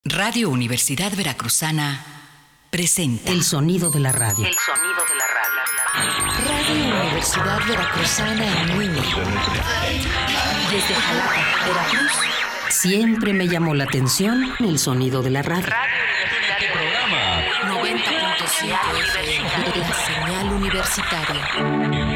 Radio Universidad Veracruzana presenta El sonido de la radio. El sonido de la radio. Radio Universidad Veracruzana en línea. Desde Jalapa, Veracruz. Siempre me llamó la atención el sonido de la radio. Programa 90.5 FM. La señal universitaria.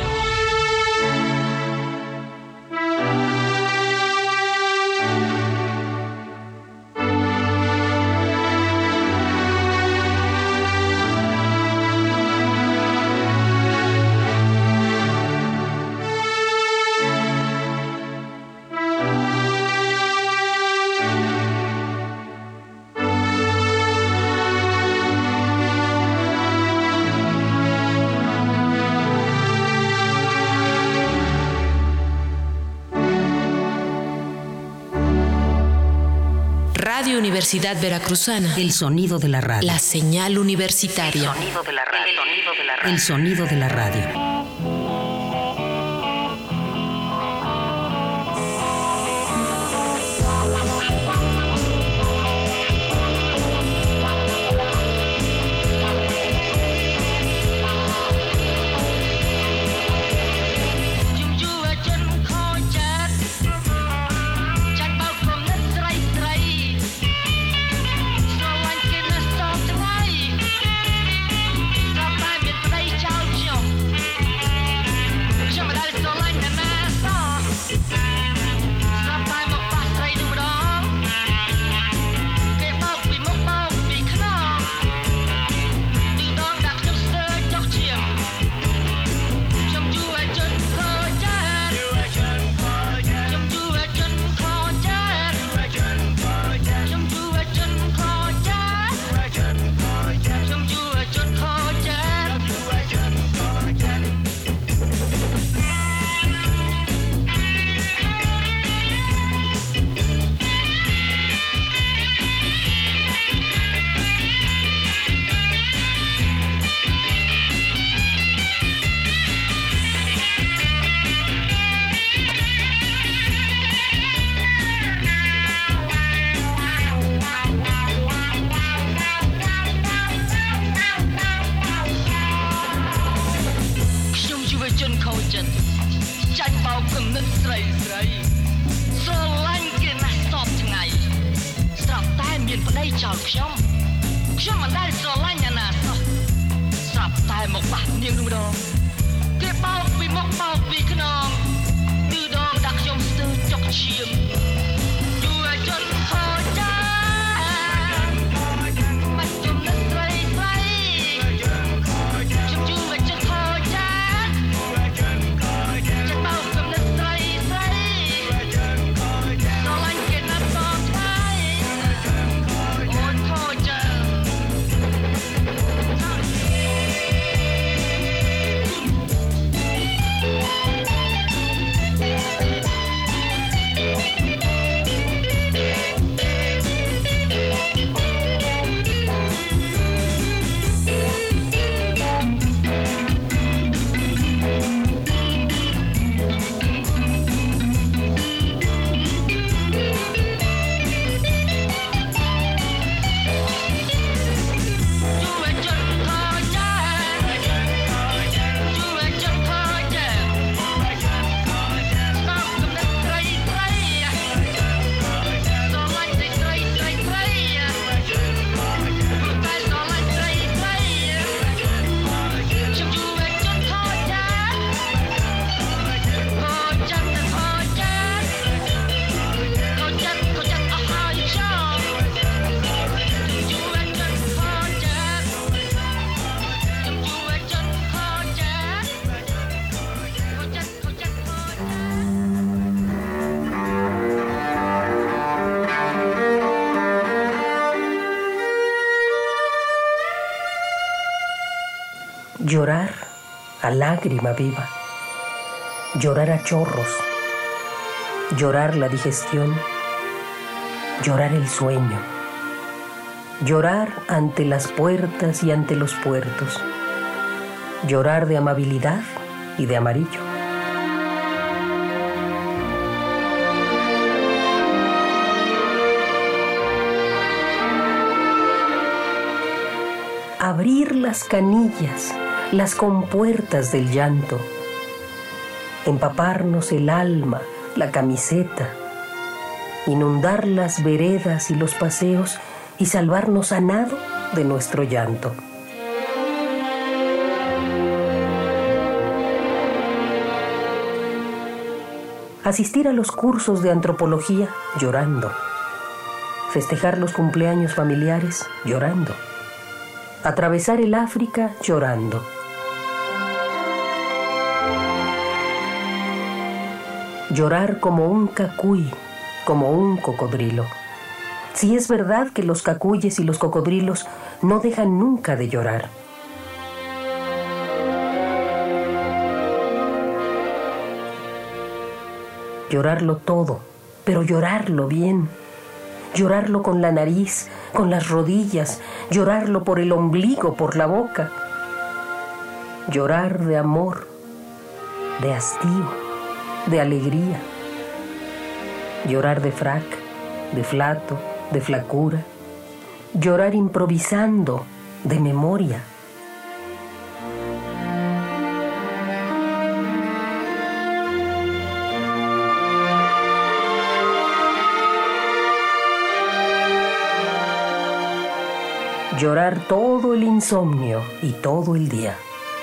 Radio Universidad Veracruzana. El sonido de la radio. La señal universitaria. El sonido de la radio. El sonido de la radio. Llorar a lágrima viva, llorar a chorros, llorar la digestión, llorar el sueño, llorar ante las puertas y ante los puertos, llorar de amabilidad y de amarillo. abrir las canillas, las compuertas del llanto, empaparnos el alma, la camiseta, inundar las veredas y los paseos y salvarnos a nado de nuestro llanto. Asistir a los cursos de antropología llorando. Festejar los cumpleaños familiares llorando. Atravesar el África llorando. Llorar como un cacuy, como un cocodrilo. Si es verdad que los cacuyes y los cocodrilos no dejan nunca de llorar. Llorarlo todo, pero llorarlo bien. Llorarlo con la nariz, con las rodillas, llorarlo por el ombligo, por la boca. Llorar de amor, de hastío, de alegría. Llorar de frac, de flato, de flacura. Llorar improvisando, de memoria. Llorar todo el insomnio y todo el día.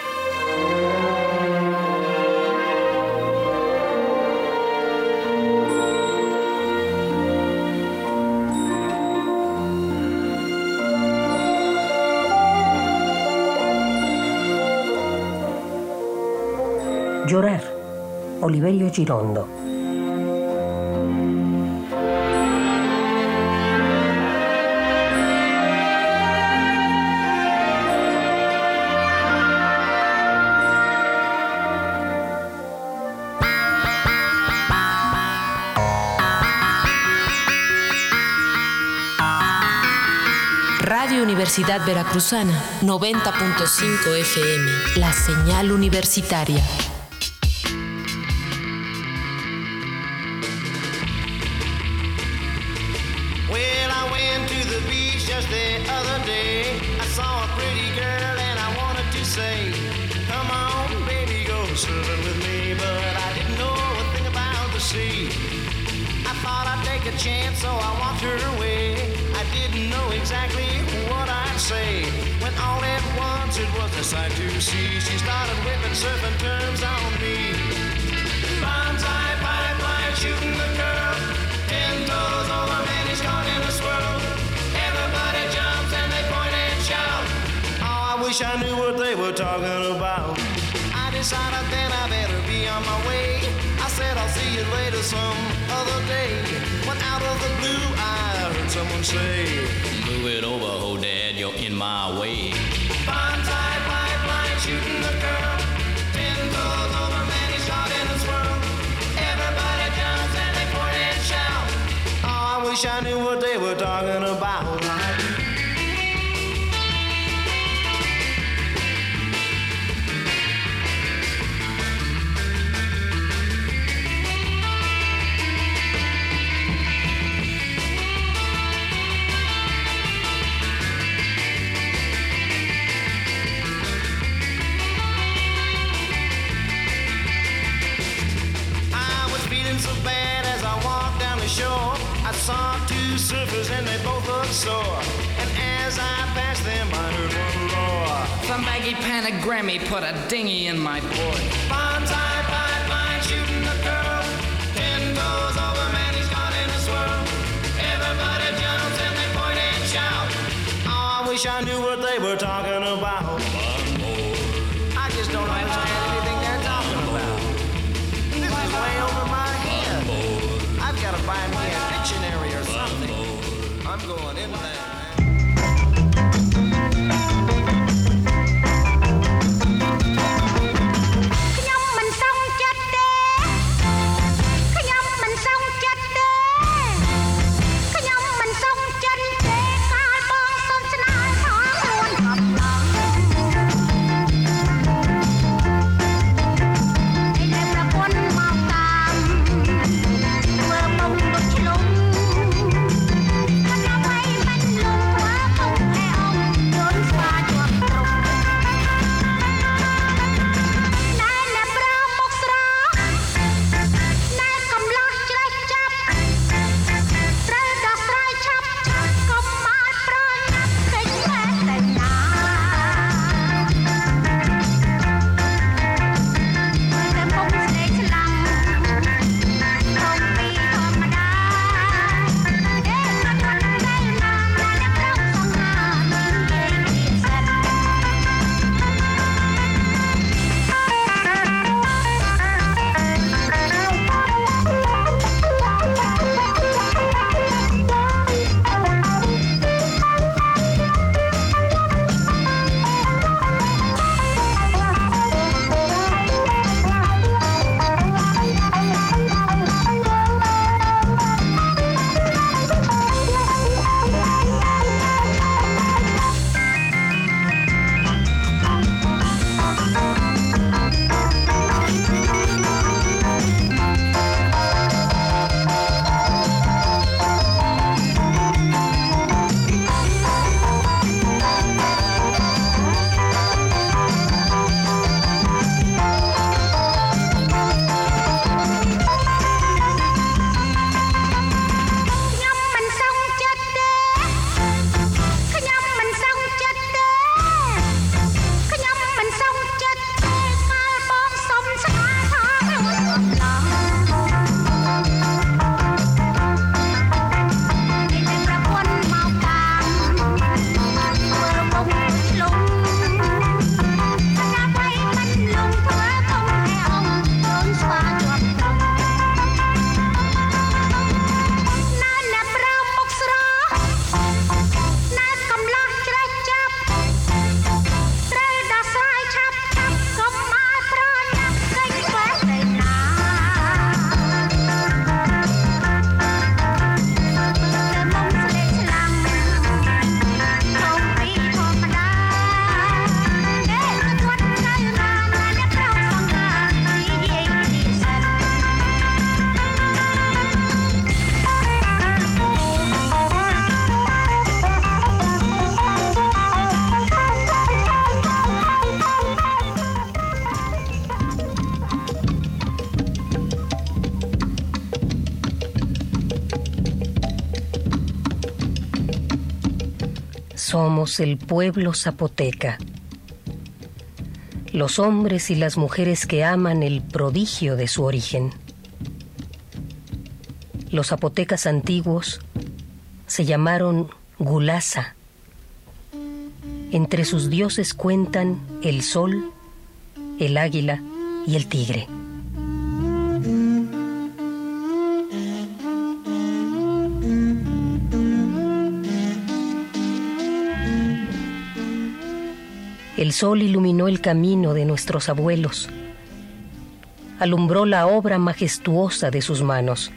Llorar, Oliverio Girondo. Radio Universidad Veracruzana, 90.5 FM, la señal universitaria. Well, I went to the beach just the other day. I saw a pretty girl and I wanted to say, come on, baby, go surfing with me. But I didn't know a thing about the sea. I thought I'd take a chance, so I walked her way. I didn't know exactly what I'd say, when all at once it was a sight to see. She started whipping surfing terms on me. Bonsai pipeline shooting the curl, 10 toes over, man, he's caught in a swirl. Everybody jumps and they point and shout. Oh, I wish I knew what they were talking about. I decided then I better be on my way. I said I'll see you later some other day, when out of the blue I heard someone say, move it over, oh dad, you're in my way. Bonsai pipeline shooting the girl, 10 toes over, man, he's caught in a swirl. Everybody jumps and they point and shout. Oh, I wish I knew what they were talking about. So bad as I walked down the shore, I saw two surfers and they both looked sore. And as I passed them, I heard one roar. Some baggy pantagrammy put a dinghy in my port. Bonsai pipeline shooting the girl, 10 toes over, man, he's caught in a swirl. Everybody jumps and they point and shout. Oh, I wish I knew what they were talking about. I just don't understand anything they're talking about. This is way over my head. I've got to buy me a dictionary or something. I'm going in there. Hãy subscribe cho kênh Ghiền Mì Gõ để không bỏ lỡ Somos el pueblo zapoteca, los hombres y las mujeres que aman el prodigio de su origen. Los zapotecas antiguos se llamaron Gulasa. Entre sus dioses cuentan el sol, el águila y el tigre. El sol iluminó el camino de nuestros abuelos, alumbró la obra majestuosa de sus manos.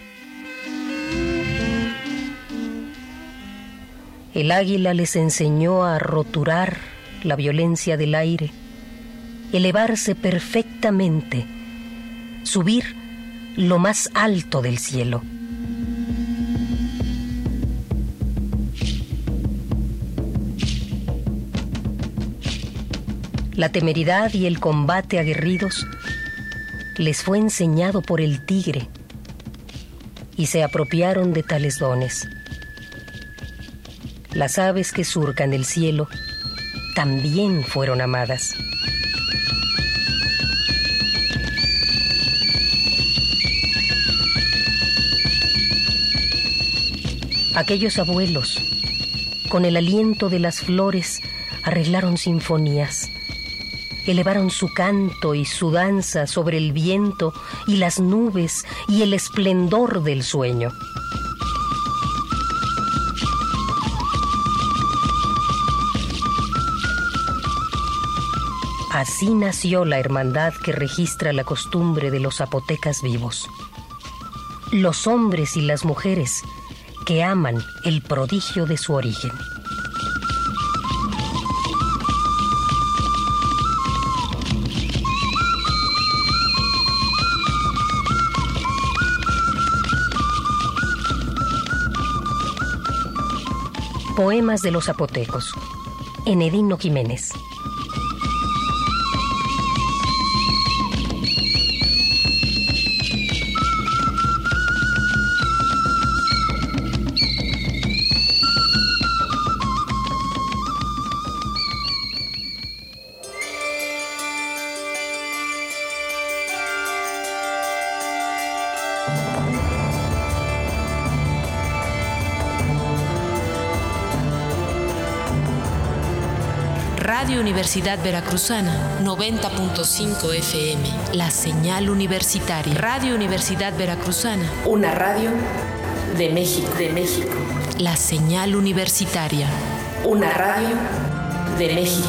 El águila les enseñó a roturar la violencia del aire, elevarse perfectamente, subir lo más alto del cielo. La temeridad y el combate aguerridos les fue enseñado por el tigre y se apropiaron de tales dones. Las aves que surcan el cielo también fueron amadas. Aquellos abuelos, con el aliento de las flores, arreglaron sinfonías, elevaron su canto y su danza sobre el viento y las nubes y el esplendor del sueño. Así nació la hermandad que registra la costumbre de los zapotecas vivos. Los hombres y las mujeres que aman el prodigio de su origen. Poemas de los zapotecos, Enedino Jiménez. Radio Universidad Veracruzana, 90.5 FM, la señal universitaria. Radio Universidad Veracruzana, una radio de México, La señal universitaria, una radio de México.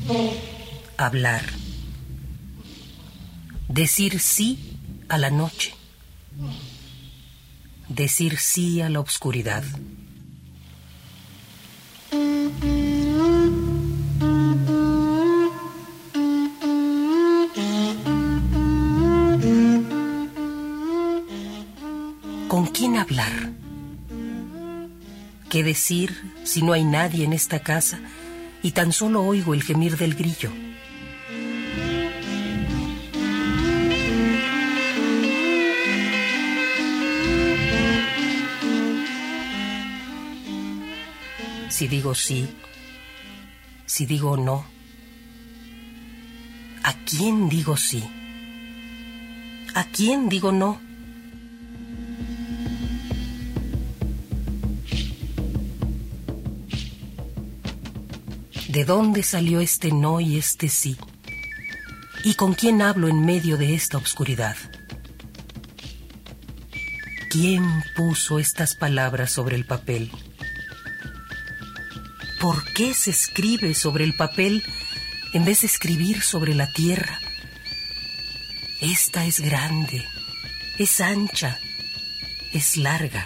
Hablar. Decir sí a la noche. Decir sí a la oscuridad. ¿Con quién hablar? ¿Qué decir si no hay nadie en esta casa y tan solo oigo el gemir del grillo? Si digo sí, si digo no, ¿a quién digo sí? ¿A quién digo no? ¿De dónde salió este no y este sí? ¿Y con quién hablo en medio de esta oscuridad? ¿Quién puso estas palabras sobre el papel? ¿Por qué se escribe sobre el papel en vez de escribir sobre la tierra? Esta es grande, es ancha, es larga.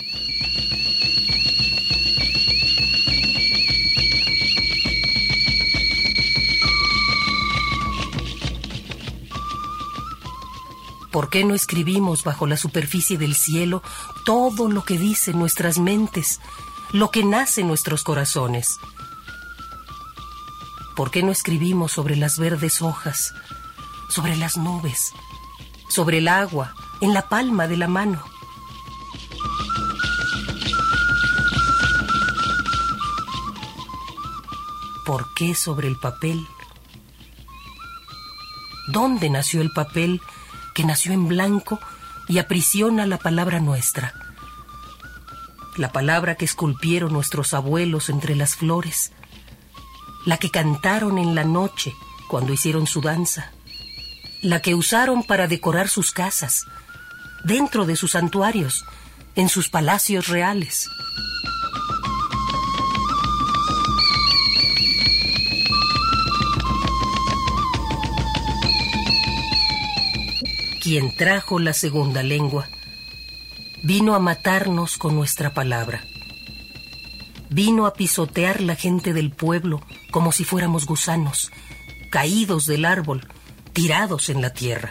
¿Por qué no escribimos bajo la superficie del cielo todo lo que dicen nuestras mentes, lo que nace en nuestros corazones? ¿Por qué no escribimos sobre las verdes hojas, sobre las nubes, sobre el agua, en la palma de la mano? ¿Por qué sobre el papel? ¿Dónde nació el papel que nació en blanco y aprisiona la palabra nuestra? La palabra que esculpieron nuestros abuelos entre las flores, la que cantaron en la noche cuando hicieron su danza, la que usaron para decorar sus casas, dentro de sus santuarios, en sus palacios reales. Quien trajo la segunda lengua vino a matarnos con nuestra palabra. Vino a pisotear la gente del pueblo como si fuéramos gusanos, caídos del árbol, tirados en la tierra.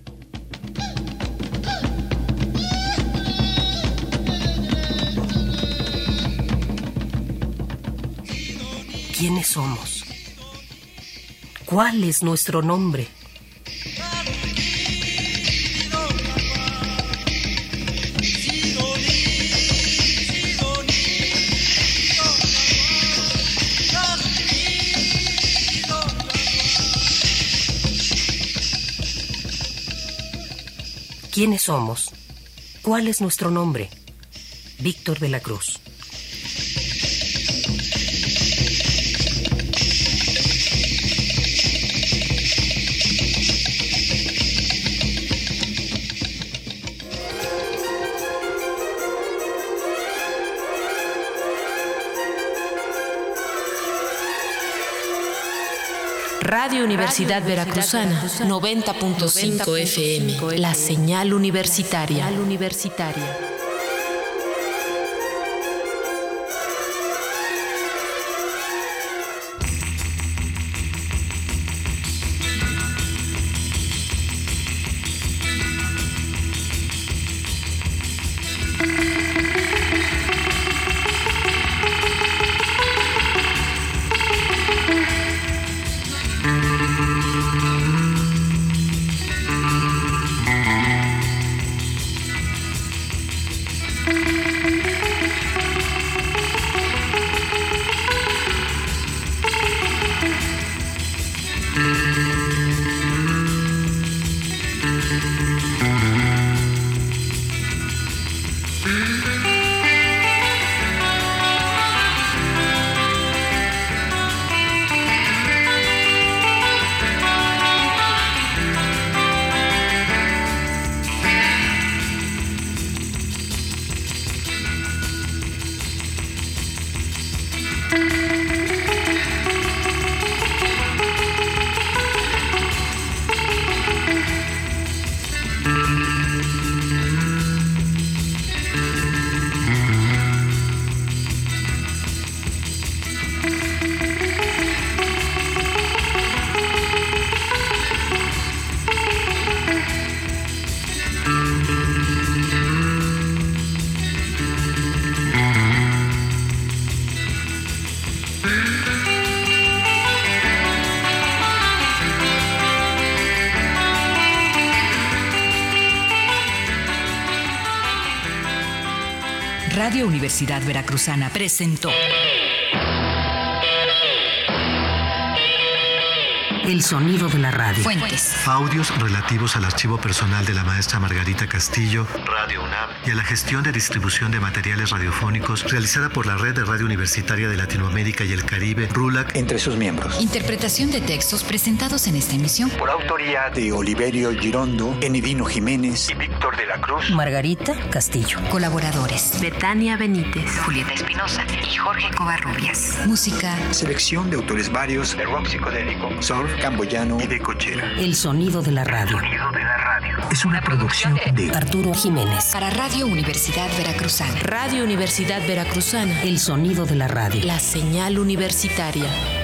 ¿Quiénes somos? ¿Cuál es nuestro nombre? ¿Quiénes somos? ¿Cuál es nuestro nombre? Víctor de la Cruz. Radio Universidad Veracruzana, 90.5 FM, la señal universitaria. Radio Universidad Veracruzana presentó El sonido de la radio. Fuentes. Audios relativos al archivo personal de la maestra Margarita Castillo, Radio UNAM, y a la gestión de distribución de materiales radiofónicos realizada por la Red de Radio Universitaria de Latinoamérica y el Caribe, RULAC, entre sus miembros. Interpretación de textos presentados en esta emisión Por autoría de Oliverio Girondo, Enidino Jiménez y Víctor de la Cruz. Margarita Castillo. Colaboradores: Betania Benítez, Julieta Espinosa y Jorge Covarrubias. Música: Selección de autores varios de rock psicodélico, surf, camboyano y de cochera. El sonido de la radio. Es una producción de Arturo Jiménez. para Radio Universidad Veracruzana. Radio Universidad Veracruzana, El sonido de la radio. la señal universitaria.